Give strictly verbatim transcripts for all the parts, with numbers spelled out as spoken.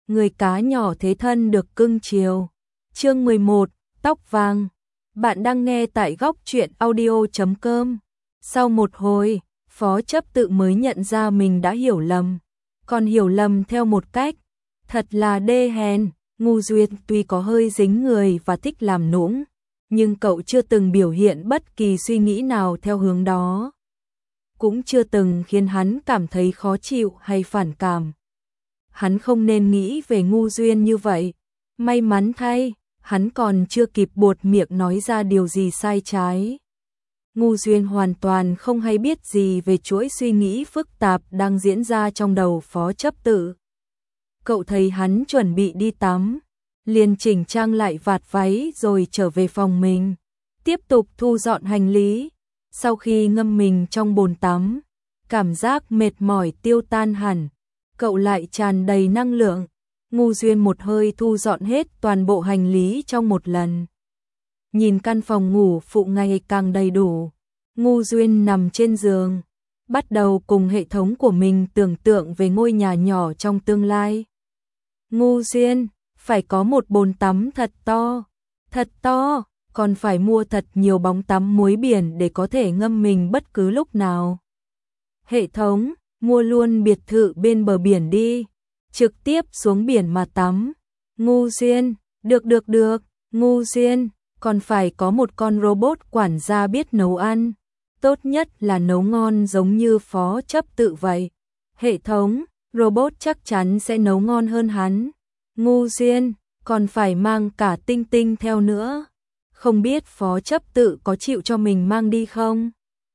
người cá nhỏ thế thân được cưng chiều. Chương mười một, tóc vàng. Bạn đang nghe tại góc truyện audio chấm com. Sau một hồi, Phó Chấp Tự mới nhận ra mình đã hiểu lầm. Còn hiểu lầm theo một cách thật là đê hèn. Ngu Duyên tuy có hơi dính người và thích làm nũng, nhưng cậu chưa từng biểu hiện bất kỳ suy nghĩ nào theo hướng đó. Cũng chưa từng khiến hắn cảm thấy khó chịu hay phản cảm. Hắn không nên nghĩ về Ngu Duyên như vậy. May mắn thay, hắn còn chưa kịp buột miệng nói ra điều gì sai trái. Ngu Duyên hoàn toàn không hay biết gì về chuỗi suy nghĩ phức tạp đang diễn ra trong đầu Phó Chấp Tự. Cậu thấy hắn chuẩn bị đi tắm, liền chỉnh trang lại vạt váy rồi trở về phòng mình, tiếp tục thu dọn hành lý. Sau khi ngâm mình trong bồn tắm, cảm giác mệt mỏi tiêu tan hẳn, cậu lại tràn đầy năng lượng. Ngu Duyên một hơi thu dọn hết toàn bộ hành lý trong một lần. Nhìn căn phòng ngủ phụ ngày càng đầy đủ, Ngu Duyên nằm trên giường, bắt đầu cùng hệ thống của mình tưởng tượng về ngôi nhà nhỏ trong tương lai. Ngu Duyên, phải có một bồn tắm thật to, thật to, còn phải mua thật nhiều bóng tắm muối biển để có thể ngâm mình bất cứ lúc nào. Hệ thống, mua luôn biệt thự bên bờ biển đi, trực tiếp xuống biển mà tắm. Ngu Duyên, được được được, Ngu Duyên, còn phải có một con robot quản gia biết nấu ăn, tốt nhất là nấu ngon giống như Phó Chấp Tự vậy. Hệ thống, robot chắc chắn sẽ nấu ngon hơn hắn. Ngu Duyên, còn phải mang cả Tinh Tinh theo nữa. Không biết Phó Chấp Tự có chịu cho mình mang đi không?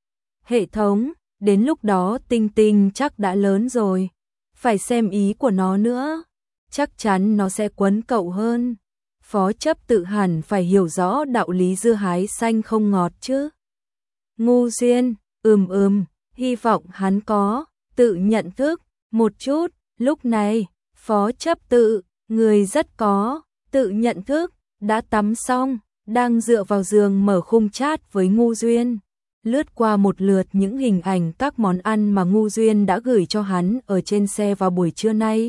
Hệ thống, đến lúc đó Tinh Tinh chắc đã lớn rồi, phải xem ý của nó nữa, chắc chắn nó sẽ quấn cậu hơn. Phó Chấp Tự hẳn phải hiểu rõ đạo lý dưa hái xanh không ngọt chứ. Ngu Duyên, ừm ừm, hy vọng hắn có tự nhận thức một chút. Lúc này, Phó Chấp Tự, người rất có tự nhận thức, đã tắm xong, đang dựa vào giường mở khung chat với Ngu Duyên, lướt qua một lượt những hình ảnh các món ăn mà Ngu Duyên đã gửi cho hắn ở trên xe vào buổi trưa nay.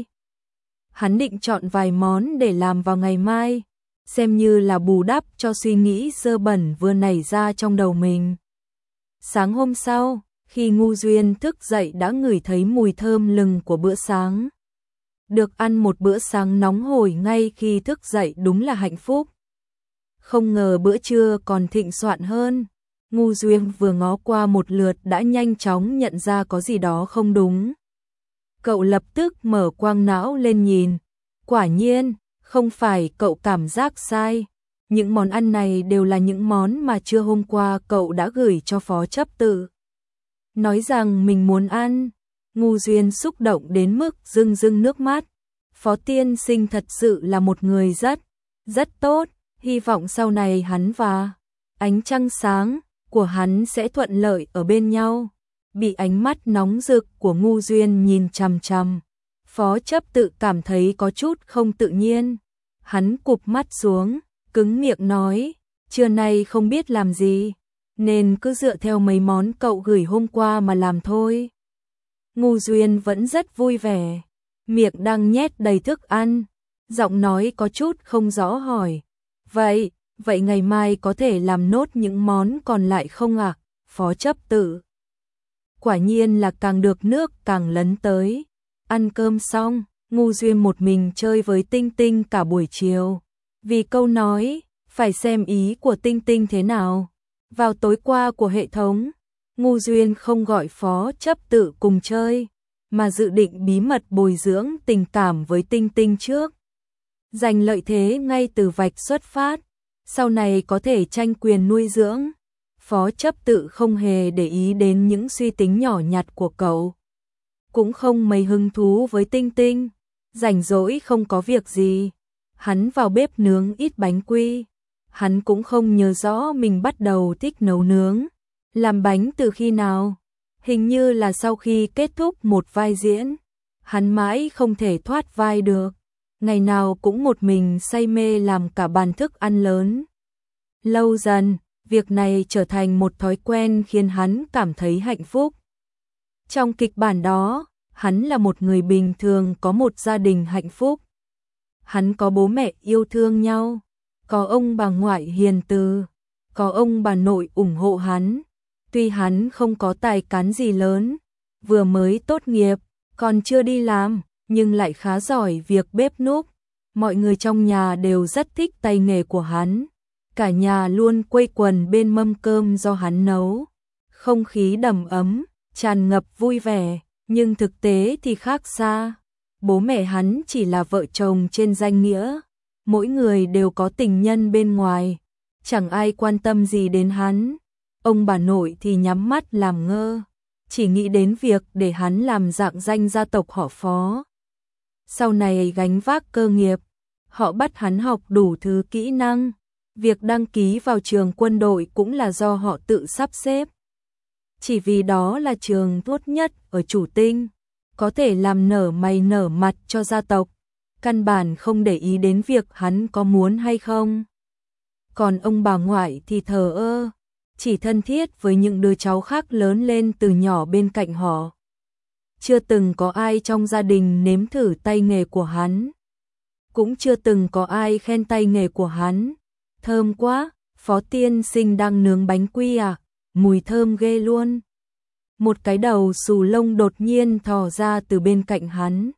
Hắn định chọn vài món để làm vào ngày mai, xem như là bù đắp cho suy nghĩ dơ bẩn vừa nảy ra trong đầu mình. Sáng hôm sau, khi Ngu Duyên thức dậy đã ngửi thấy mùi thơm lừng của bữa sáng. Được ăn một bữa sáng nóng hổi ngay khi thức dậy đúng là hạnh phúc. Không ngờ bữa trưa còn thịnh soạn hơn. Ngu Duyên vừa ngó qua một lượt đã nhanh chóng nhận ra có gì đó không đúng. Cậu lập tức mở quang não lên nhìn. Quả nhiên, không phải cậu cảm giác sai. Những món ăn này đều là những món mà trưa hôm qua cậu đã gửi cho Phó Chấp Tự. Nói rằng mình muốn ăn. Ngu Duyên xúc động đến mức rưng rưng nước mắt. Phó tiên sinh thật sự là một người rất, rất tốt. Hy vọng sau này hắn và ánh trăng sáng của hắn sẽ thuận lợi ở bên nhau. Bị ánh mắt nóng rực của Ngu Duyên nhìn chằm chằm, Phó Chấp Tự cảm thấy có chút không tự nhiên. Hắn cụp mắt xuống, cứng miệng nói, trưa nay không biết làm gì, nên cứ dựa theo mấy món cậu gửi hôm qua mà làm thôi. Ngu Duyên vẫn rất vui vẻ, miệng đang nhét đầy thức ăn, giọng nói có chút không rõ hỏi, Vậy, vậy ngày mai có thể làm nốt những món còn lại không ạ? À? Phó Chấp Tự. Quả nhiên là càng được nước càng lấn tới. Ăn cơm xong, Ngu Duyên một mình chơi với Tinh Tinh cả buổi chiều. Vì câu nói, phải xem ý của Tinh Tinh thế nào. Vào tối qua của hệ thống, Ngu Duyên không gọi Phó Chấp Tự cùng chơi, mà dự định bí mật bồi dưỡng tình cảm với Tinh Tinh trước. Giành lợi thế ngay từ vạch xuất phát, sau này có thể tranh quyền nuôi dưỡng. Phó Chấp Tự không hề để ý đến những suy tính nhỏ nhặt của cậu. Cũng không mấy hứng thú với Tinh Tinh, rảnh rỗi không có việc gì. Hắn vào bếp nướng ít bánh quy. Hắn cũng không nhớ rõ mình bắt đầu thích nấu nướng, làm bánh từ khi nào. Hình như là sau khi kết thúc một vai diễn, hắn mãi không thể thoát vai được. Ngày nào cũng một mình say mê làm cả bàn thức ăn lớn. Lâu dần, việc này trở thành một thói quen khiến hắn cảm thấy hạnh phúc. Trong kịch bản đó, hắn là một người bình thường có một gia đình hạnh phúc. Hắn có bố mẹ yêu thương nhau, có ông bà ngoại hiền từ, có ông bà nội ủng hộ hắn. Tuy hắn không có tài cán gì lớn, vừa mới tốt nghiệp, còn chưa đi làm, nhưng lại khá giỏi việc bếp núc. Mọi người trong nhà đều rất thích tay nghề của hắn. Cả nhà luôn quây quần bên mâm cơm do hắn nấu. Không khí đầm ấm, tràn ngập vui vẻ, nhưng thực tế thì khác xa. Bố mẹ hắn chỉ là vợ chồng trên danh nghĩa, mỗi người đều có tình nhân bên ngoài, chẳng ai quan tâm gì đến hắn. Ông bà nội thì nhắm mắt làm ngơ, chỉ nghĩ đến việc để hắn làm rạng danh gia tộc họ Phó. Sau này gánh vác cơ nghiệp, họ bắt hắn học đủ thứ kỹ năng, việc đăng ký vào trường quân đội cũng là do họ tự sắp xếp. Chỉ vì đó là trường tốt nhất ở Chủ Tinh, có thể làm nở mày nở mặt cho gia tộc, căn bản không để ý đến việc hắn có muốn hay không. Còn ông bà ngoại thì thờ ơ, chỉ thân thiết với những đứa cháu khác lớn lên từ nhỏ bên cạnh họ. Chưa từng có ai trong gia đình nếm thử tay nghề của hắn. Cũng chưa từng có ai khen tay nghề của hắn. Thơm quá, Phó tiên sinh đang nướng bánh quy à, mùi thơm ghê luôn. Một cái đầu xù lông đột nhiên thò ra từ bên cạnh hắn.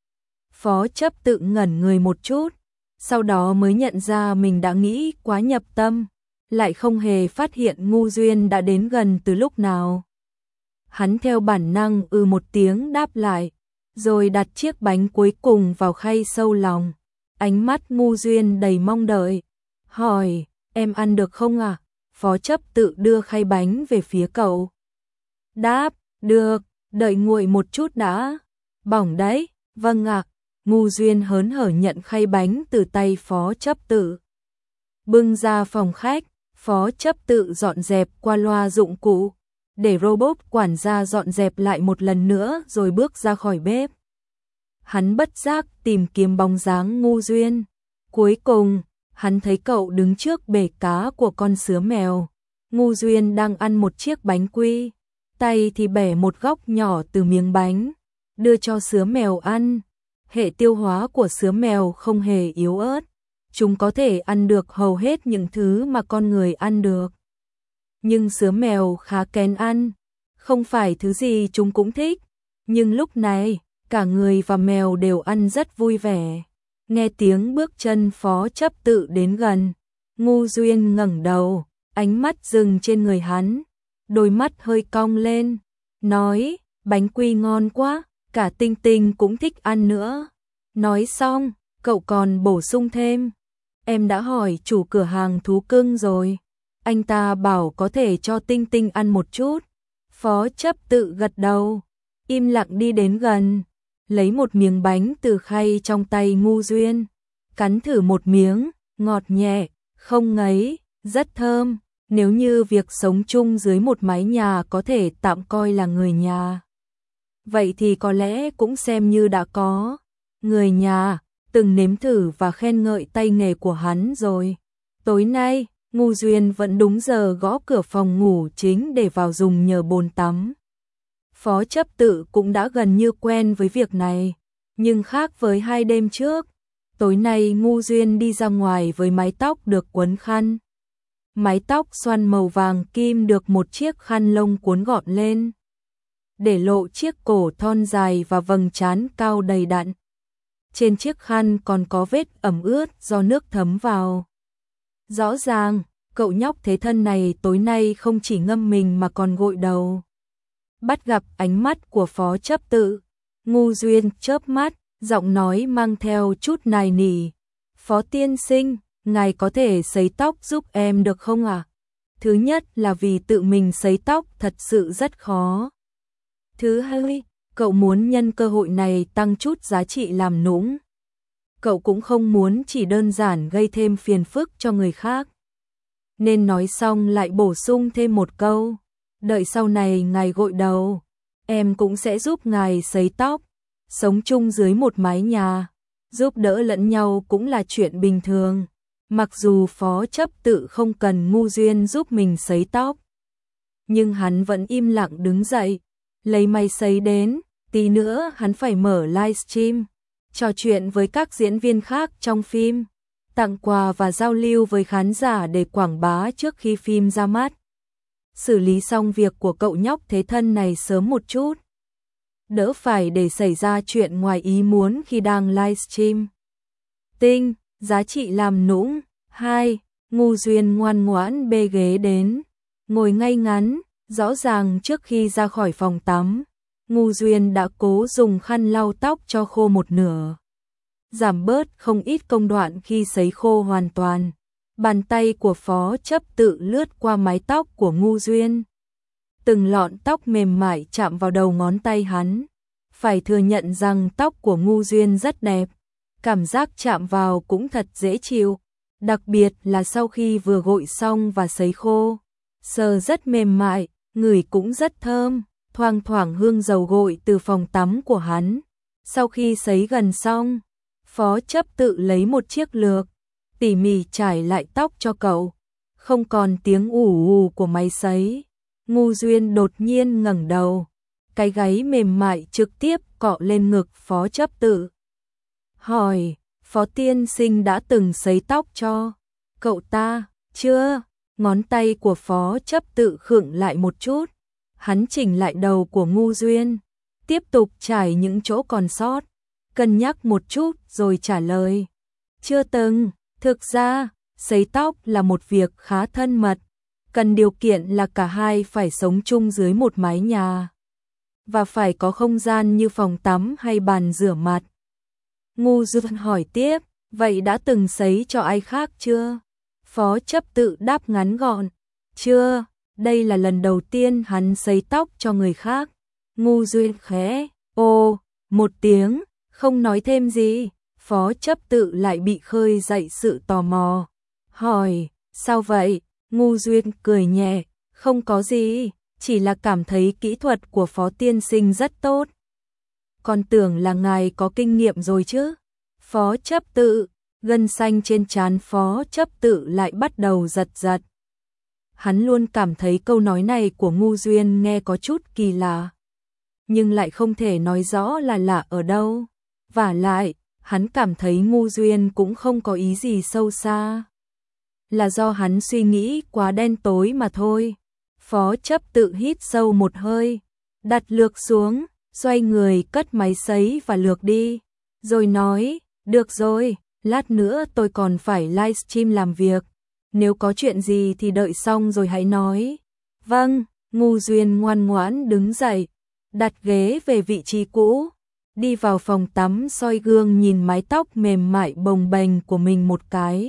Phó chấp tự ngẩn người một chút, sau đó mới nhận ra mình đã nghĩ quá nhập tâm, lại không hề phát hiện Ngu Duyên đã đến gần từ lúc nào. Hắn theo bản năng ư một tiếng đáp lại, rồi đặt chiếc bánh cuối cùng vào khay sâu lòng. Ánh mắt Ngu Duyên đầy mong đợi, hỏi, em ăn được không à? Phó chấp tự đưa khay bánh về phía cậu. Đáp, được, đợi nguội một chút đã. Bỏng đấy, vâng ạ. Ngu Duyên hớn hở nhận khay bánh từ tay Phó chấp tự. Bưng ra phòng khách, Phó chấp tự dọn dẹp qua loa dụng cụ, để robot quản gia dọn dẹp lại một lần nữa rồi bước ra khỏi bếp. Hắn bất giác tìm kiếm bóng dáng Ngu Duyên. Cuối cùng, hắn thấy cậu đứng trước bể cá của con sứa mèo. Ngu Duyên đang ăn một chiếc bánh quy, tay thì bẻ một góc nhỏ từ miếng bánh, đưa cho sứa mèo ăn. Hệ tiêu hóa của sứa mèo không hề yếu ớt, chúng có thể ăn được hầu hết những thứ mà con người ăn được. Nhưng sứa mèo khá kén ăn, không phải thứ gì chúng cũng thích. Nhưng lúc này, cả người và mèo đều ăn rất vui vẻ. Nghe tiếng bước chân Phó chấp tự đến gần, Ngu Duyên ngẩng đầu, ánh mắt dừng trên người hắn, đôi mắt hơi cong lên, nói, bánh quy ngon quá, cả Tinh Tinh cũng thích ăn nữa. Nói xong, cậu còn bổ sung thêm, em đã hỏi chủ cửa hàng thú cưng rồi, anh ta bảo có thể cho Tinh Tinh ăn một chút. Phó chấp tự gật đầu, im lặng đi đến gần, lấy một miếng bánh từ khay trong tay Ngu Duyên, cắn thử một miếng, ngọt nhẹ, không ngấy, rất thơm. Nếu như việc sống chung dưới một mái nhà có thể tạm coi là người nhà, vậy thì có lẽ cũng xem như đã có người nhà, từng nếm thử và khen ngợi tay nghề của hắn rồi. Tối nay, Ngu Duyên vẫn đúng giờ gõ cửa phòng ngủ chính để vào dùng nhờ bồn tắm. Phó chấp tự cũng đã gần như quen với việc này, nhưng khác với hai đêm trước, tối nay Ngu Duyên đi ra ngoài với mái tóc được quấn khăn. Mái tóc xoăn màu vàng kim được một chiếc khăn lông cuốn gọn lên, để lộ chiếc cổ thon dài và vầng trán cao đầy đặn. Trên chiếc khăn còn có vết ẩm ướt do nước thấm vào. Rõ ràng, cậu nhóc thế thân này tối nay không chỉ ngâm mình mà còn gội đầu. Bắt gặp ánh mắt của Phó chấp tự, Ngu Duyên chớp mắt, giọng nói mang theo chút nài nỉ. Phó tiên sinh, ngài có thể sấy tóc giúp em được không ạ? À? Thứ nhất là vì tự mình sấy tóc thật sự rất khó. Thứ hai, cậu muốn nhân cơ hội này tăng chút giá trị làm nũng. Cậu cũng không muốn chỉ đơn giản gây thêm phiền phức cho người khác. Nên nói xong lại bổ sung thêm một câu, đợi sau này ngài gội đầu, em cũng sẽ giúp ngài sấy tóc. Sống chung dưới một mái nhà, giúp đỡ lẫn nhau cũng là chuyện bình thường. Mặc dù Phó chấp tự không cần Ngu Duyên giúp mình sấy tóc, nhưng hắn vẫn im lặng đứng dậy, lấy máy sấy đến, tí nữa hắn phải mở livestream. trò chuyện với các diễn viên khác trong phim, tặng quà và giao lưu với khán giả để quảng bá trước khi phim ra mắt. Xử lý xong việc của cậu nhóc thế thân này sớm một chút, đỡ phải để xảy ra chuyện ngoài ý muốn khi đang livestream. Tinh, giá trị làm nũng. Hai, Ngu Duyên ngoan ngoãn bê ghế đến, ngồi ngay ngắn, rõ ràng trước khi ra khỏi phòng tắm, Ngu Duyên đã cố dùng khăn lau tóc cho khô một nửa, giảm bớt không ít công đoạn khi sấy khô hoàn toàn. Bàn tay của Phó Chấp Tự lướt qua mái tóc của Ngu Duyên. Từng lọn tóc mềm mại chạm vào đầu ngón tay hắn. Phải thừa nhận rằng tóc của Ngu Duyên rất đẹp. Cảm giác chạm vào cũng thật dễ chịu. Đặc biệt là sau khi vừa gội xong và sấy khô. Sờ rất mềm mại, ngửi cũng rất thơm. Thoang thoảng hương dầu gội từ phòng tắm của hắn. Sau khi sấy gần xong, Phó Chấp Tự lấy một chiếc lược, tỉ mỉ trải lại tóc cho cậu, không còn tiếng ù ù của máy sấy. Ngu Duyên đột nhiên ngẩng đầu, cái gáy mềm mại trực tiếp cọ lên ngực Phó Chấp Tự. Hỏi, Phó tiên sinh đã từng sấy tóc cho cậu ta, chưa? Ngón tay của Phó Chấp Tự khựng lại một chút, hắn chỉnh lại đầu của Ngu Duyên, tiếp tục trải những chỗ còn sót, cân nhắc một chút rồi trả lời. Chưa từng. Thực ra, sấy tóc là một việc khá thân mật, cần điều kiện là cả hai phải sống chung dưới một mái nhà, và phải có không gian như phòng tắm hay bàn rửa mặt. Ngu Duyên hỏi tiếp, vậy đã từng sấy cho ai khác chưa? Phó Chấp Tự đáp ngắn gọn, chưa, đây là lần đầu tiên hắn sấy tóc cho người khác. Ngu Duyên khẽ, ô, một tiếng, không nói thêm gì. Phó Chấp Tự lại bị khơi dậy sự tò mò. Hỏi, sao vậy? Ngu Duyên cười nhẹ, không có gì, chỉ là cảm thấy kỹ thuật của Phó tiên sinh rất tốt. Còn tưởng là ngài có kinh nghiệm rồi chứ. Phó Chấp Tự, gân xanh trên trán Phó Chấp Tự lại bắt đầu giật giật. Hắn luôn cảm thấy câu nói này của Ngu Duyên nghe có chút kỳ lạ, nhưng lại không thể nói rõ là lạ ở đâu. Vả lại, hắn cảm thấy Ngu Duyên cũng không có ý gì sâu xa. Là do hắn suy nghĩ quá đen tối mà thôi. Phó Chấp Tự hít sâu một hơi, đặt lược xuống, xoay người cất máy sấy và lược đi. Rồi nói, được rồi, lát nữa tôi còn phải livestream làm việc. Nếu có chuyện gì thì đợi xong rồi hãy nói. Vâng, Ngu Duyên ngoan ngoãn đứng dậy, đặt ghế về vị trí cũ. Đi vào phòng tắm soi gương nhìn mái tóc mềm mại bồng bềnh của mình một cái.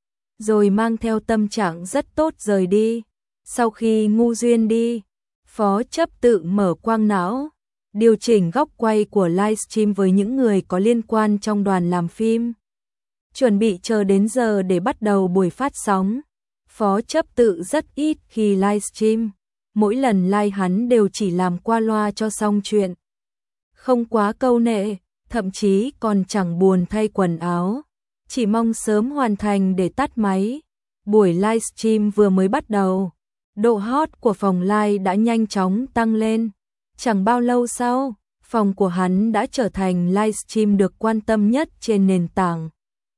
Rồi mang theo tâm trạng rất tốt rời đi. Sau khi Ngu Duyên đi, Phó Chấp Tự mở quang não, điều chỉnh góc quay của livestream với những người có liên quan trong đoàn làm phim. Chuẩn bị chờ đến giờ để bắt đầu buổi phát sóng. Phó Chấp Tự rất ít khi livestream. Mỗi lần live hắn đều chỉ làm qua loa cho xong chuyện. Không quá câu nệ, thậm chí còn chẳng buồn thay quần áo, chỉ mong sớm hoàn thành để tắt máy. Buổi livestream vừa mới bắt đầu, độ hot của phòng live đã nhanh chóng tăng lên. Chẳng bao lâu sau, phòng của hắn đã trở thành livestream được quan tâm nhất trên nền tảng.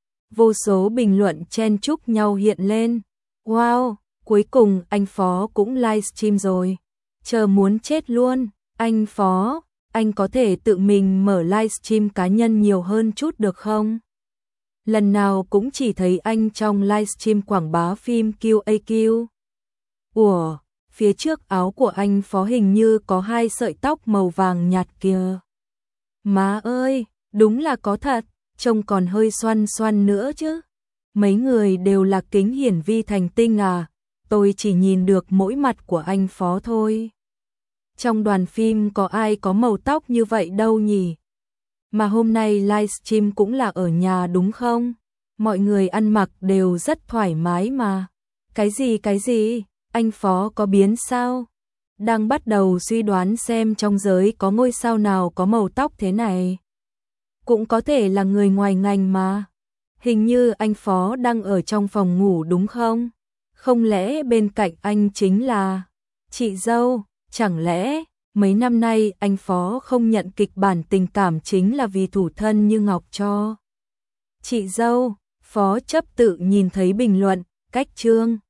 Vô số bình luận chen chúc nhau hiện lên. Wow, cuối cùng anh Phó cũng livestream rồi. Chờ muốn chết luôn, anh Phó. Anh có thể tự mình mở livestream cá nhân nhiều hơn chút được không? Lần nào cũng chỉ thấy anh trong livestream quảng bá phim quy a quy. Ủa, phía trước áo của anh Phó hình như có hai sợi tóc màu vàng nhạt kìa. Má ơi, đúng là có thật, trông còn hơi xoăn xoăn nữa chứ. Mấy người đều là kính hiển vi thành tinh à, tôi chỉ nhìn được mỗi mặt của anh Phó thôi. Trong đoàn phim có ai có màu tóc như vậy đâu nhỉ? Mà hôm nay livestream cũng là ở nhà đúng không? Mọi người ăn mặc đều rất thoải mái mà. Cái gì cái gì? Anh Phó có biến sao? Đang bắt đầu suy đoán xem trong giới có ngôi sao nào có màu tóc thế này. Cũng có thể là người ngoài ngành mà. Hình như anh Phó đang ở trong phòng ngủ đúng không? Không lẽ bên cạnh anh chính là chị dâu? Chẳng lẽ Mấy năm nay anh Phó không nhận kịch bản tình cảm chính là vì thủ thân như ngọc cho chị dâu. Phó chấp tự nhìn thấy bình luận, cách chương